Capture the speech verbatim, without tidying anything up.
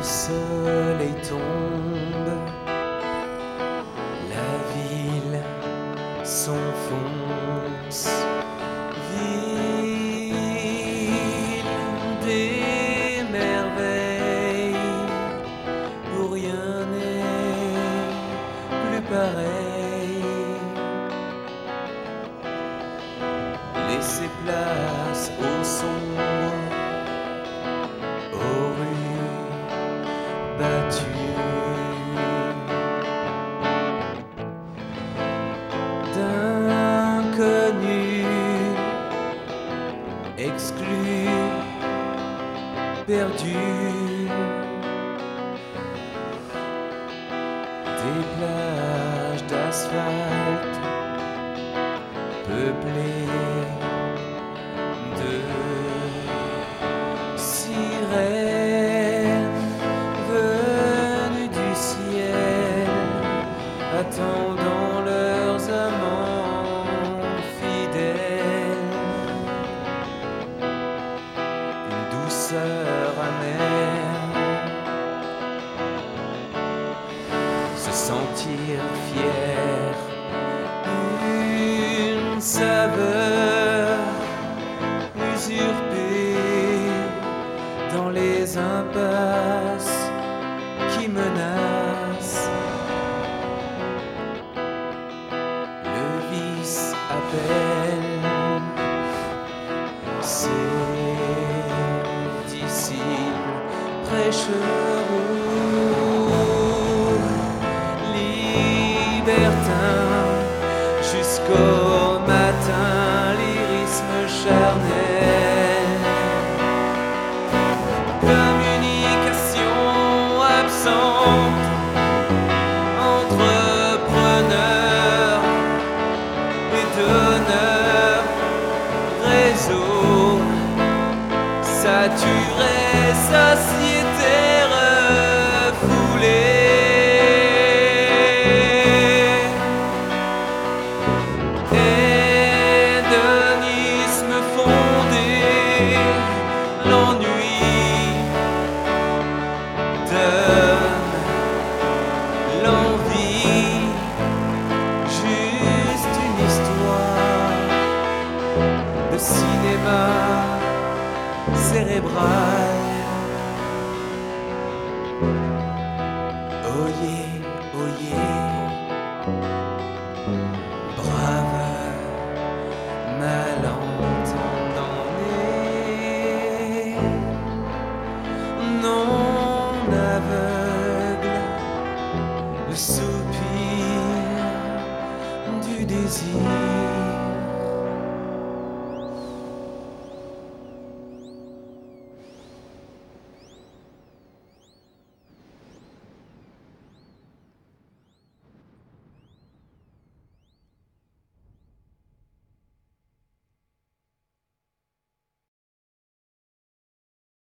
soleil tombe, la ville s'enfonce, ville des merveilles, où rien n'est plus pareil. Laissez place au sombre, aux rues battues d'inconnus, exclus, perdus, des plages d'asphalte peuplées de sirènes venues du ciel, attendant leurs amants fidèles. Une douceur amère, se sentir fier, une saveur usurpée dans les impasses qui menacent. Le vice appelle ses disciples prêcheurs.